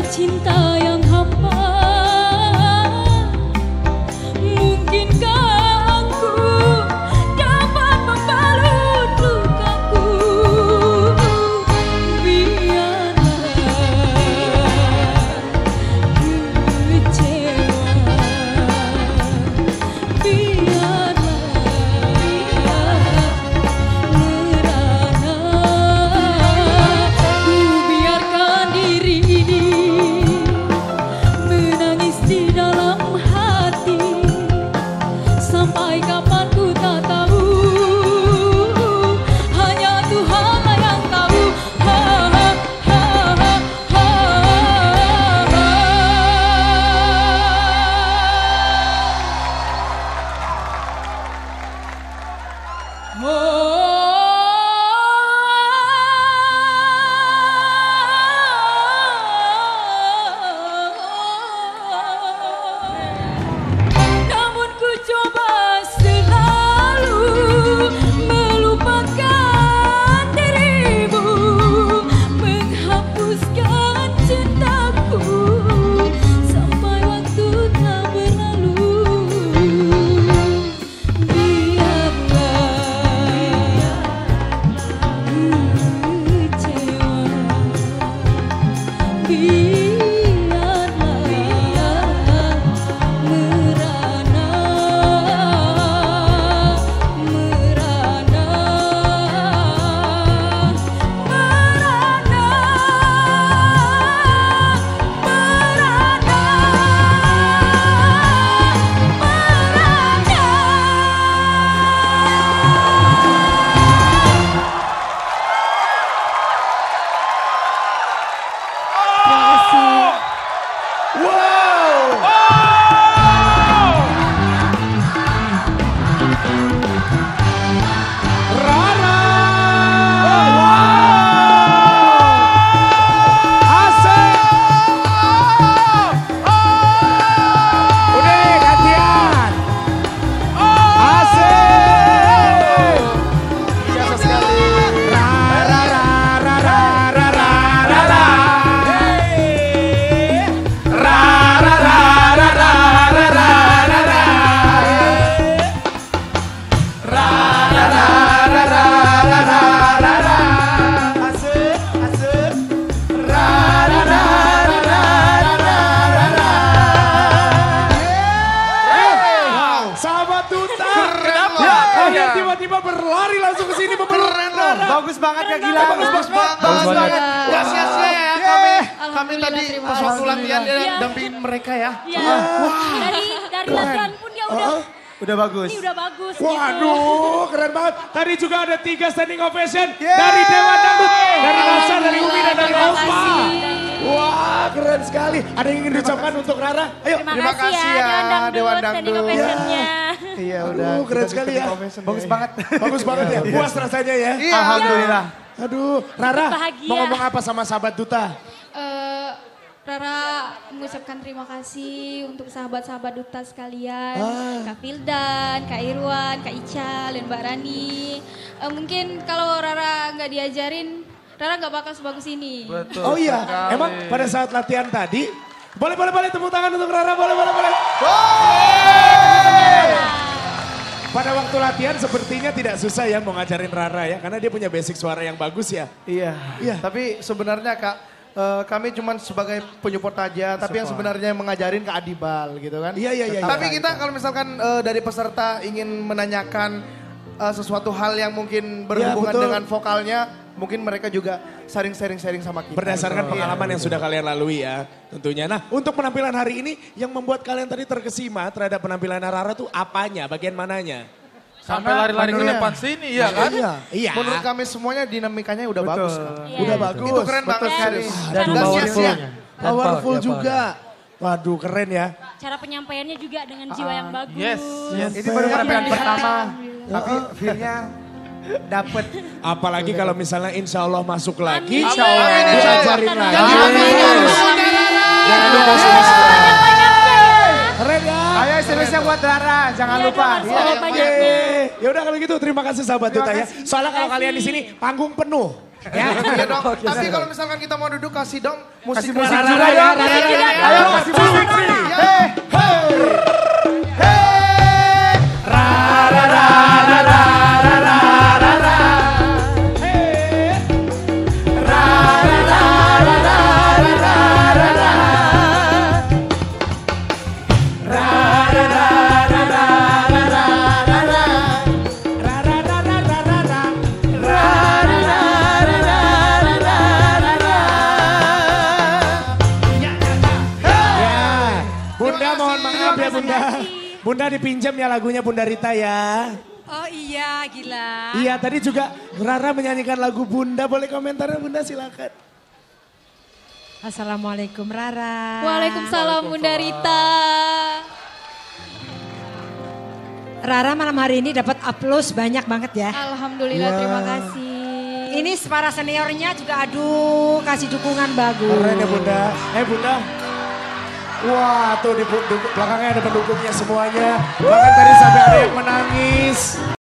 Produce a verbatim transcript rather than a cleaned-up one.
cinta yang hampa. Mungkinkah aku dapat membalut lukaku? Biarlah ku kecewa, biarlah merana. Ku biarkan diri ini menangis di dalam hati. Sampai kapan ku tak tahu, hanya Tuhan yang tahu. Ha, ha, ha, ha, ha, ha. Namun ku coba selalu melupakan dirimu, menghapuskan cintaku sampai waktu tak berlalu. Biarlah ku kecewa, biarlah merana, merana, merana, Terima kasih. Wow. Rara. Asik. Udah nih, gantian. Asik. Biasa sekali. Rara, rara, rara, rara, rara. Hey. Rara, rara, rara, rara, rara. Rara, rara, rara, rara, rara. Asik, asik. Rara, rara, rara, rara, rara. Hey. Sahabat Duta. Ya, kalian tiba-tiba berlari langsung ke sini memeluk Rara. Bagus banget ya gila. Bagus, bagus banget. Bagus banget. Gak sia-sia ya kami. Kami Alhamdulillah, tadi terima pas kasih. waktu latihan dia Iya. dampingin mereka ya. Ya, dari dari latihan pun dia udah Udah bagus. ini udah bagus gitu. Waduh, keren banget. Tadi juga ada tiga standing ovation dari Dewa Dangdut, dari Rasa, dari Umi, dan dari Terima Opa. kasih. Wah, keren sekali. Ada yang ingin diucapkan untuk Rara? Ayo. Terima, kasih ya, Dewan Dewan Dangdut, standing Dangdut. ovation-nya. Iya udah. Aduh, keren Kita sekali bikin ya. ovation Bagus banget. Bagus banget ya. Puas rasanya ya. Alhamdulillah. Aduh, Rara Bahagia. mau ngomong apa sama sahabat Duta? Eh, Rara mengucapkan terima kasih untuk sahabat-sahabat Duta sekalian, Ah. Kak Fildan, Kak Irwan, Kak Ical, dan Mbak Rani. Eh, mungkin kalau Rara nggak diajarin, Rara nggak bakal sebagus ini. Betul. Oh iya, sekali. emang pada saat latihan tadi, boleh, boleh, boleh tepuk tangan untuk Rara, boleh, boleh, boleh. Pada waktu latihan sepertinya tidak susah ya mau ngajarin Rara ya, karena dia punya basic suara yang bagus ya. Iya. Iya. Tapi sebenarnya Kak, eh, kami cuma sebagai penyupport aja, tapi yang sebenarnya yang mengajarin Kak Adibal gitu kan. Iya, iya, iya. Tapi iya. kita kalau misalkan eh, dari peserta ingin menanyakan eh, sesuatu hal yang mungkin berhubungan betul. dengan vokalnya, mungkin mereka juga sharing-sharing-sharing sama kita. Berdasarkan Gitu. pengalaman Iya, yang sudah kalian lalui ya tentunya. Nah untuk penampilan hari ini yang membuat kalian tadi terkesima terhadap penampilan Rara tuh apanya, bagian mananya? Sampai lari-lari ke menurut- depan sini ya kan? Iya. Iya. Menurut kami semuanya dinamikanya udah Betul. bagus. Kak. Iya. Udah bagus. Itu keren banget Betul. Kak. Dan Dan powerful. sia-sia. Powerful Ya, juga. Waduh keren ya. Cara penyampaiannya juga dengan jiwa yang bagus. Yes, yes. Ini baru penampilan Iya. pertama, tapi feel-nya dapet. Apalagi kalau misalnya insya Allah masuk lagi. Amin. Insya Allah. Amin. Diajarin Amin. lagi. Amin. Jangan lupa Keren ya. Ayo seriusnya buat Rara, jangan Iya, lupa. jangan Iya. lupa. Banyaknya. Ya udah kalau gitu terima kasih sahabat Terima Duta ya. kasih. Soalnya kalau Terima kalian di kasih. sini panggung penuh. Ya. Iya dong. Tapi kalau misalkan kita mau duduk kasih dong musik. Kasih musik Rara, juga Rara, ya. Rara, Rara, Rara, Rara. Rara. Ayo kasih musik. Ya. Hei, hei. Rara rara rara rara rara. Hey. Rara rara rara rara rara. Rara rara rara rara rara. Rara rara rara rara. Rara rara rara rara. Ya, Bunda mohon maaf ya Bunda. Bunda dipinjam ya lagunya Bunda Rita ya. Oh iya, gila. Iya tadi juga Rara menyanyikan lagu Bunda. Boleh komentarnya Bunda silakan. Assalamualaikum Rara. Waalaikumsalam Bunda Rita. Rara malam hari ini dapat aplaus banyak banget ya. Alhamdulillah Ya. terima kasih. Ini para seniornya juga aduh kasih dukungan bagus. Keren ya Bunda. Eh Bunda. Wah tuh di, di belakangnya ada pendukungnya semuanya. Bahkan tadi sampai ada yang menangis.